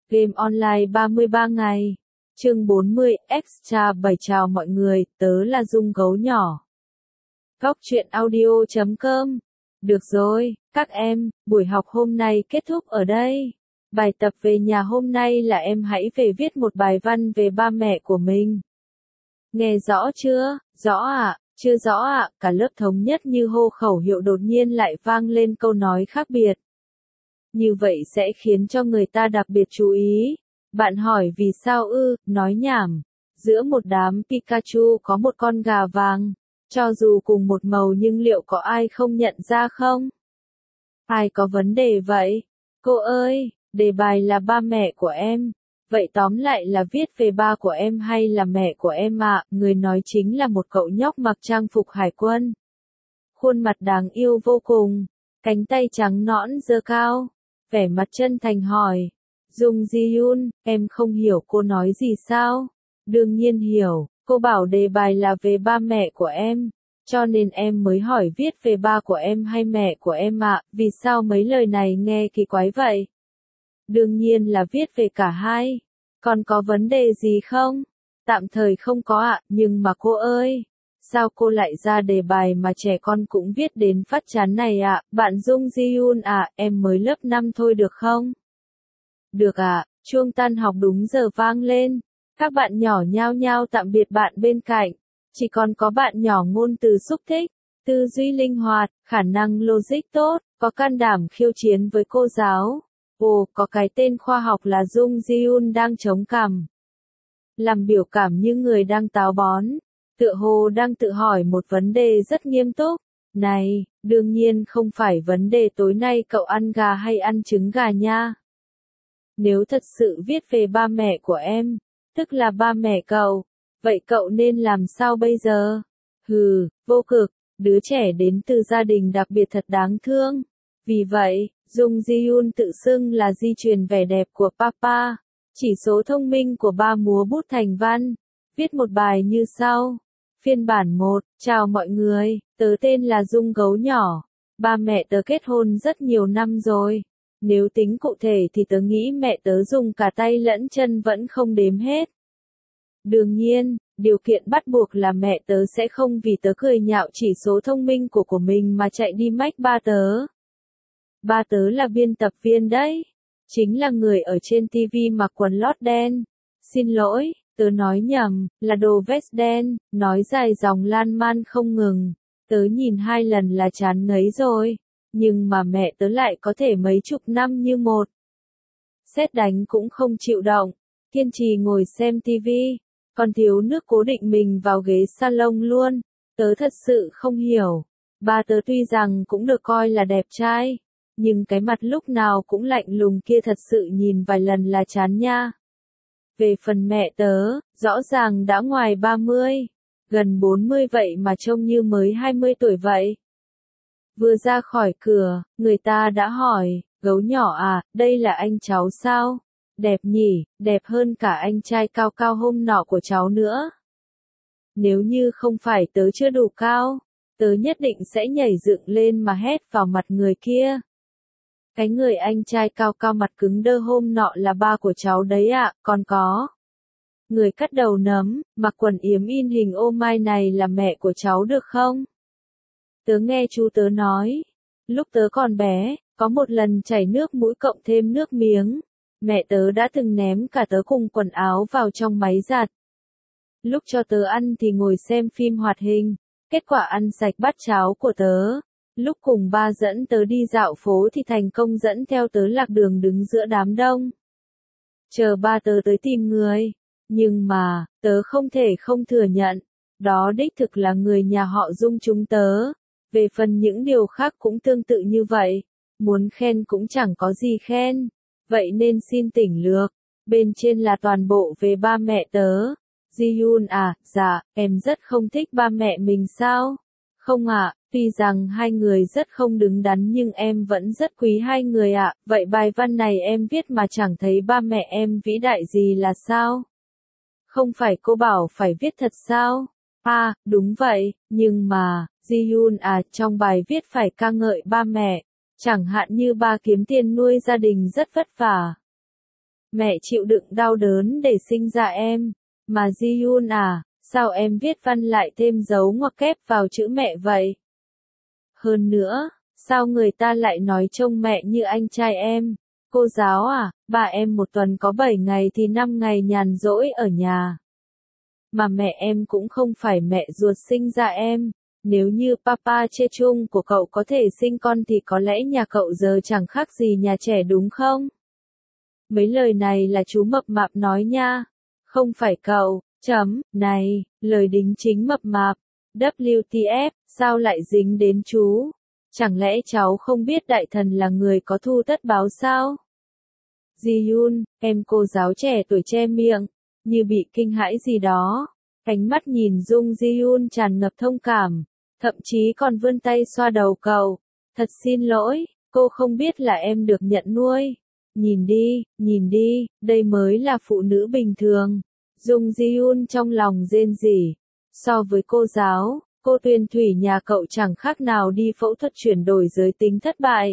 Game online 33 ngày. Chương 40, Extra 7 chào mọi người, tớ là Dung Gấu Nhỏ. Góc truyện audio.com. Được rồi, các em, buổi học hôm nay kết thúc ở đây. Bài tập về nhà hôm nay là em hãy về viết một bài văn về ba mẹ của mình. Nghe rõ chưa? Rõ ạ, chưa rõ ạ, cả lớp thống nhất như hô khẩu hiệu đột nhiên lại vang lên câu nói khác biệt. Như vậy sẽ khiến cho người ta đặc biệt chú ý. Bạn hỏi vì sao ư, nói nhảm. Giữa một đám Pikachu có một con gà vàng. Cho dù cùng một màu nhưng liệu có ai không nhận ra không? Ai có vấn đề vậy? Cô ơi, đề bài là ba mẹ của em. Vậy tóm lại là viết về ba của em hay là mẹ của em ạ? Người nói chính là một cậu nhóc mặc trang phục hải quân. Khuôn mặt đáng yêu vô cùng. Cánh tay trắng nõn giơ cao. Vẻ mặt chân thành hỏi. Dung Ji-yoon, em không hiểu cô nói gì sao? Đương nhiên hiểu, cô bảo đề bài là về ba mẹ của em. Cho nên em mới hỏi viết về ba của em hay mẹ của em ạ, vì sao mấy lời này nghe kỳ quái vậy? Đương nhiên là viết về cả hai. Còn có vấn đề gì không? Tạm thời không có ạ, nhưng mà cô ơi, sao cô lại ra đề bài mà trẻ con cũng viết đến phát chán này ạ? Bạn Dung Ji-yoon à, em mới lớp 5 thôi được không? Được ạ, chuông tan học đúng giờ vang lên. Các bạn nhỏ nhao nhao tạm biệt bạn bên cạnh. Chỉ còn có bạn nhỏ ngôn từ xúc thích, tư duy linh hoạt, khả năng logic tốt, có can đảm khiêu chiến với cô giáo. Ồ, có cái tên khoa học là Dung Ji-yoon đang chống cằm. Làm biểu cảm như người đang táo bón. Tựa hồ đang tự hỏi một vấn đề rất nghiêm túc. Này, đương nhiên không phải vấn đề tối nay cậu ăn gà hay ăn trứng gà nha. Nếu thật sự viết về ba mẹ của em, tức là ba mẹ cậu, vậy cậu nên làm sao bây giờ? Hừ, vô cực, đứa trẻ đến từ gia đình đặc biệt thật đáng thương. Vì vậy, Dung Ji-yoon tự xưng là di truyền vẻ đẹp của papa, chỉ số thông minh của ba múa bút thành văn, viết một bài như sau. Phiên bản 1, chào mọi người, tớ tên là Dung Gấu Nhỏ, ba mẹ tớ kết hôn rất nhiều năm rồi. Nếu tính cụ thể thì tớ nghĩ mẹ tớ dùng cả tay lẫn chân vẫn không đếm hết. Đương nhiên, điều kiện bắt buộc là mẹ tớ sẽ không vì tớ cười nhạo chỉ số thông minh của mình mà chạy đi mách ba tớ. Ba tớ là biên tập viên đấy. Chính là người ở trên TV mặc quần lót đen. Xin lỗi, tớ nói nhầm, là đồ vest đen, nói dài dòng lan man không ngừng. Tớ nhìn 2 lần là chán ngấy rồi. Nhưng mà mẹ tớ lại có thể mấy chục năm như một. Sét đánh cũng không chịu động, kiên trì ngồi xem tivi, còn thiếu nước cố định mình vào ghế salon luôn. Tớ thật sự không hiểu. Ba tớ tuy rằng cũng được coi là đẹp trai, nhưng cái mặt lúc nào cũng lạnh lùng kia thật sự nhìn vài lần là chán nha. Về phần mẹ tớ, rõ ràng đã ngoài 30, gần 40 vậy mà trông như mới 20 tuổi vậy. Vừa ra khỏi cửa, người ta đã hỏi, Gấu Nhỏ à, đây là anh cháu sao? Đẹp nhỉ, đẹp hơn cả anh trai cao cao hôm nọ của cháu nữa. Nếu như không phải tớ chưa đủ cao, tớ nhất định sẽ nhảy dựng lên mà hét vào mặt người kia. Cái người anh trai cao cao mặt cứng đơ hôm nọ là ba của cháu đấy ạ, còn có. Người cắt đầu nấm, mặc quần yếm in hình ô mai này là mẹ của cháu được không? Tớ nghe chú tớ nói, lúc tớ còn bé, có một lần chảy nước mũi cộng thêm nước miếng, mẹ tớ đã từng ném cả tớ cùng quần áo vào trong máy giặt. Lúc cho tớ ăn thì ngồi xem phim hoạt hình, kết quả ăn sạch bát cháo của tớ. Lúc cùng ba dẫn tớ đi dạo phố thì thành công dẫn theo tớ lạc đường đứng giữa đám đông. Chờ ba tớ tới tìm người, nhưng mà, tớ không thể không thừa nhận, đó đích thực là người nhà họ Dung chúng tớ. Về phần những điều khác cũng tương tự như vậy, muốn khen cũng chẳng có gì khen, vậy nên xin tỉnh lược. Bên trên là toàn bộ về ba mẹ tớ. Ji-yoon à, dạ, em rất không thích ba mẹ mình sao? Không ạ, tuy rằng hai người rất không đứng đắn nhưng em vẫn rất quý hai người ạ. Vậy bài văn này em viết mà chẳng thấy ba mẹ em vĩ đại gì là sao? Không phải cô bảo phải viết thật sao? À, đúng vậy, nhưng mà, Ji-yoon à, trong bài viết phải ca ngợi ba mẹ, chẳng hạn như ba kiếm tiền nuôi gia đình rất vất vả. Mẹ chịu đựng đau đớn để sinh ra em. Mà Ji-yoon à, sao em viết văn lại thêm dấu ngoặc kép vào chữ mẹ vậy? Hơn nữa, sao người ta lại nói trông mẹ như anh trai em? Cô giáo à, bà em một tuần có 7 ngày thì 5 ngày nhàn rỗi ở nhà. Mà mẹ em cũng không phải mẹ ruột sinh ra em. Nếu như Papa Chechung của cậu có thể sinh con thì có lẽ nhà cậu giờ chẳng khác gì nhà trẻ đúng không? Mấy lời này là chú mập mạp nói nha. Không phải cậu. Này, lời đính chính mập mạp. WTF, sao lại dính đến chú? Chẳng lẽ cháu không biết đại thần là người có thu tất báo sao? Ji-yoon, em cô giáo trẻ tuổi che miệng, như bị kinh hãi gì đó. Ánh mắt nhìn Dung Ji-yoon tràn ngập thông cảm, thậm chí còn vươn tay xoa đầu cậu. Thật xin lỗi, cô không biết là em được nhận nuôi. Nhìn đi, đây mới là phụ nữ bình thường. Dung Ji-yoon trong lòng rên rỉ. So với cô giáo, cô Tuyền Thủy nhà cậu chẳng khác nào đi phẫu thuật chuyển đổi giới tính thất bại.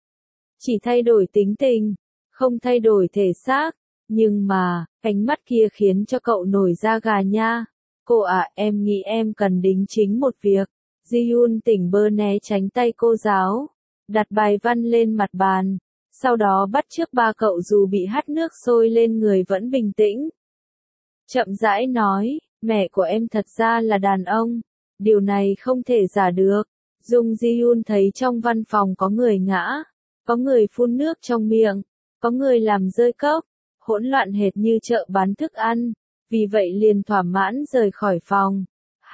Chỉ thay đổi tính tình, không thay đổi thể xác. Nhưng mà, ánh mắt kia khiến cho cậu nổi da gà nha. Cô ạ, em nghĩ em cần đính chính một việc. Ji-yoon tỉnh bơ né tránh tay cô giáo, đặt bài văn lên mặt bàn. Sau đó bắt chước ba cậu dù bị hắt nước sôi lên người vẫn bình tĩnh. Chậm rãi nói, mẹ của em thật ra là đàn ông. Điều này không thể giả được. Dung Ji-yoon thấy trong văn phòng có người ngã, có người phun nước trong miệng, có người làm rơi cốc, hỗn loạn hệt như chợ bán thức ăn. Vì vậy liền thỏa mãn rời khỏi phòng.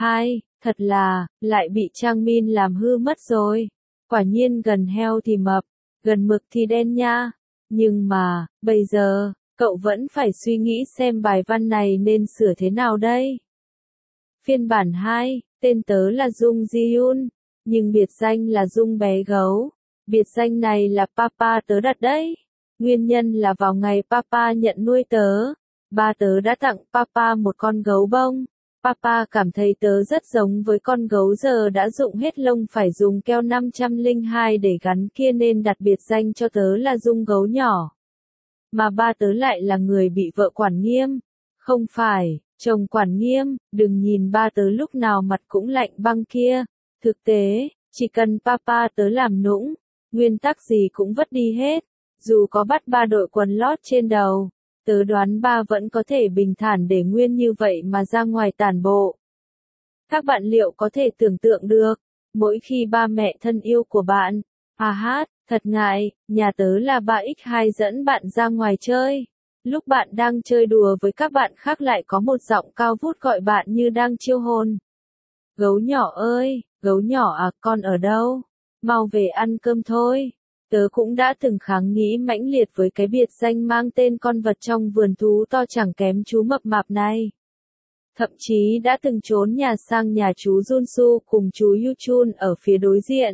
Thật là, lại bị Trang Min làm hư mất rồi. Quả nhiên gần heo thì mập, gần mực thì đen nha. Nhưng mà, bây giờ, cậu vẫn phải suy nghĩ xem bài văn này nên sửa thế nào đây. Phiên bản 2, tên tớ là Dung Ji-yoon, nhưng biệt danh là Dung bé gấu. Biệt danh này là Papa tớ đặt đấy. Nguyên nhân là vào ngày Papa nhận nuôi tớ, ba tớ đã tặng Papa một con gấu bông. Papa cảm thấy tớ rất giống với con gấu giờ đã rụng hết lông phải dùng keo 502 để gắn kia nên đặt biệt danh cho tớ là Dung gấu nhỏ. Mà ba tớ lại là người bị vợ quản nghiêm. Không phải, chồng quản nghiêm, đừng nhìn ba tớ lúc nào mặt cũng lạnh băng kia. Thực tế, chỉ cần Papa tớ làm nũng, nguyên tắc gì cũng vứt đi hết. Dù có bắt ba đội quần lót trên đầu, tớ đoán ba vẫn có thể bình thản để nguyên như vậy mà ra ngoài tản bộ. Các bạn liệu có thể tưởng tượng được, mỗi khi ba mẹ thân yêu của bạn, thật ngại, nhà tớ là 3x2 dẫn bạn ra ngoài chơi. Lúc bạn đang chơi đùa với các bạn khác lại có một giọng cao vút gọi bạn như đang chiêu hồn. Gấu nhỏ ơi, gấu nhỏ à, con ở đâu? Mau về ăn cơm thôi. Tớ cũng đã từng kháng nghĩ mãnh liệt với cái biệt danh mang tên con vật trong vườn thú to chẳng kém chú mập mạp này. Thậm chí đã từng trốn nhà sang nhà chú Junsu cùng chú Yuchun ở phía đối diện.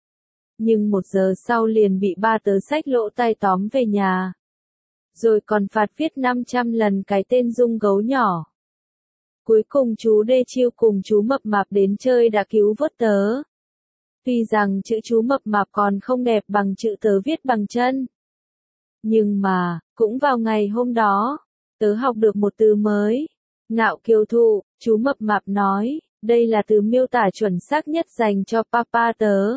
Nhưng 1 giờ sau liền bị ba tớ xách lỗ tai tóm về nhà. Rồi còn phạt viết 500 lần cái tên Dung gấu nhỏ. Cuối cùng chú Đê Chiêu cùng chú mập mạp đến chơi đã cứu vớt tớ. Tuy rằng chữ chú mập mạp còn không đẹp bằng chữ tớ viết bằng chân. Nhưng mà, cũng vào ngày hôm đó, tớ học được một từ mới. Ngạo kiều thụ, chú mập mạp nói, đây là từ miêu tả chuẩn xác nhất dành cho Papa tớ.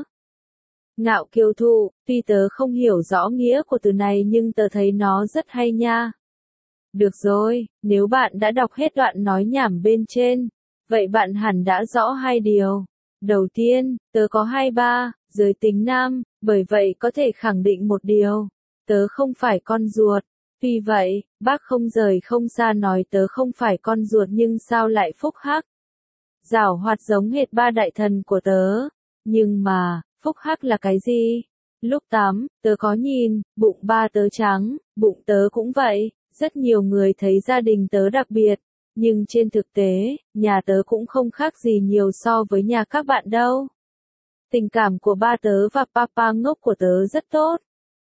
Ngạo kiều thụ, tuy tớ không hiểu rõ nghĩa của từ này nhưng tớ thấy nó rất hay nha. Được rồi, nếu bạn đã đọc hết đoạn nói nhảm bên trên, vậy bạn hẳn đã rõ 2 điều. Đầu tiên, tớ có 23, giới tính nam, bởi vậy có thể khẳng định một điều. Tớ không phải con ruột. Vì vậy, bác không rời không xa nói tớ không phải con ruột nhưng sao lại phúc hắc. Giảo hoạt giống hệt ba đại thần của tớ. Nhưng mà, phúc hắc là cái gì? Lúc tắm, tớ có nhìn, bụng ba tớ trắng, bụng tớ cũng vậy. Rất nhiều người thấy gia đình tớ đặc biệt. Nhưng trên thực tế, nhà tớ cũng không khác gì nhiều so với nhà các bạn đâu. Tình cảm của ba tớ và Papa ngốc của tớ rất tốt.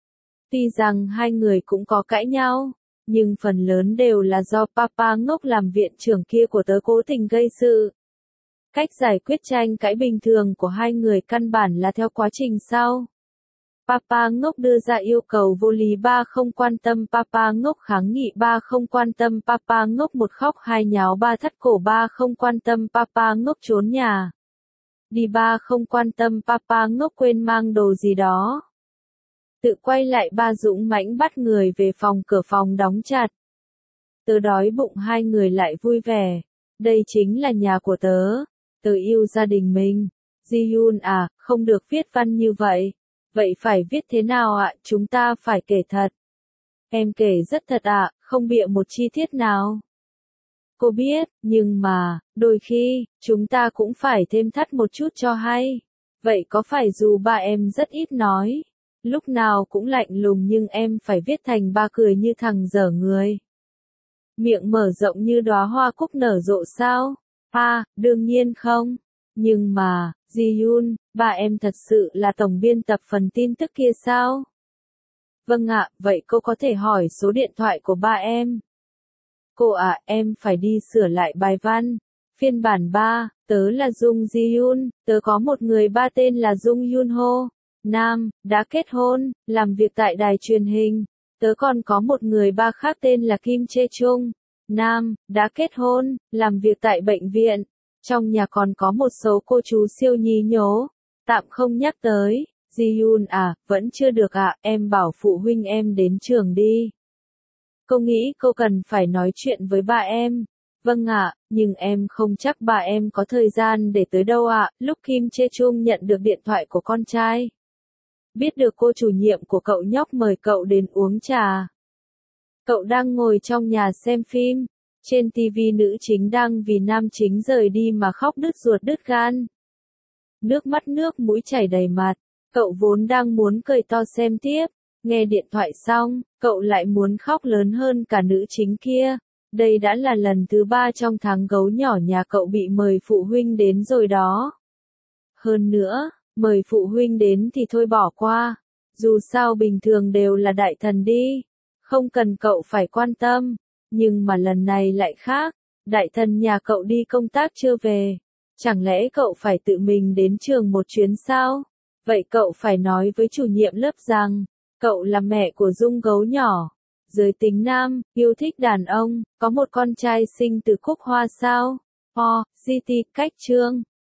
Tuy rằng hai người cũng có cãi nhau, nhưng phần lớn đều là do Papa ngốc làm viện trưởng kia của tớ cố tình gây sự. Cách giải quyết tranh cãi bình thường của hai người căn bản là theo quá trình sau. Papa ngốc đưa ra yêu cầu vô lý, ba không quan tâm, Papa ngốc kháng nghị, ba không quan tâm, Papa ngốc một khóc hai nháo, ba thắt cổ, ba không quan tâm, Papa ngốc trốn nhà đi, ba không quan tâm, Papa ngốc quên mang đồ gì đó. Tự quay lại, ba dũng mãnh bắt người về phòng, cửa phòng đóng chặt. Tớ đói bụng, hai người lại vui vẻ. Đây chính là nhà của tớ. Tớ yêu gia đình mình. Ji-yoon à, không được viết văn như vậy. Vậy phải viết thế nào ạ? Chúng ta phải kể thật. Em kể rất thật ạ, không bịa một chi tiết nào. Cô biết, nhưng mà, đôi khi, chúng ta cũng phải thêm thắt một chút cho hay. Vậy có phải dù ba em rất ít nói, lúc nào cũng lạnh lùng, nhưng em phải viết thành ba cười như thằng dở người, miệng mở rộng như đóa hoa cúc nở rộ sao? À, đương nhiên không. Nhưng mà, Ji-yoon, ba em thật sự là tổng biên tập phần tin tức kia sao? Vâng ạ, vậy cô có thể hỏi số điện thoại của ba em. Cô ạ, em phải đi sửa lại bài văn. Phiên bản 3, tớ là Jung Ji-yoon, tớ có một người ba tên là Jung Yoon-ho, nam, đã kết hôn, làm việc tại đài truyền hình. Tớ còn có một người ba khác tên là Kim Chae-chung, nam, đã kết hôn, làm việc tại bệnh viện. Trong nhà còn có một số cô chú siêu nhí nhố, tạm không nhắc tới. Ji-yoon à, vẫn chưa được ạ, em bảo phụ huynh em đến trường đi. Cô nghĩ cô cần phải nói chuyện với ba em. Vâng ạ, nhưng em không chắc ba em có thời gian để tới đâu ạ. Lúc Kim Chae-chung nhận được điện thoại của con trai, biết được cô chủ nhiệm của cậu nhóc mời cậu đến uống trà. Cậu đang ngồi trong nhà xem phim. Trên TV nữ chính đang vì nam chính rời đi mà khóc đứt ruột đứt gan. Nước mắt nước mũi chảy đầy mặt. Cậu vốn đang muốn cười to xem tiếp. Nghe điện thoại xong, cậu lại muốn khóc lớn hơn cả nữ chính kia. Đây đã là lần thứ 3 trong tháng gấu nhỏ nhà cậu bị mời phụ huynh đến rồi đó. Hơn nữa, mời phụ huynh đến thì thôi bỏ qua. Dù sao bình thường đều là đại thần đi. Không cần cậu phải quan tâm. Nhưng mà lần này lại khác. Đại thần nhà cậu đi công tác chưa về. Chẳng lẽ cậu phải tự mình đến trường một chuyến sao? Vậy cậu phải nói với chủ nhiệm lớp rằng, cậu là mẹ của Dung gấu nhỏ. Giới tính nam, yêu thích đàn ông, có một con trai sinh từ cúc hoa sao? GT, cách chương.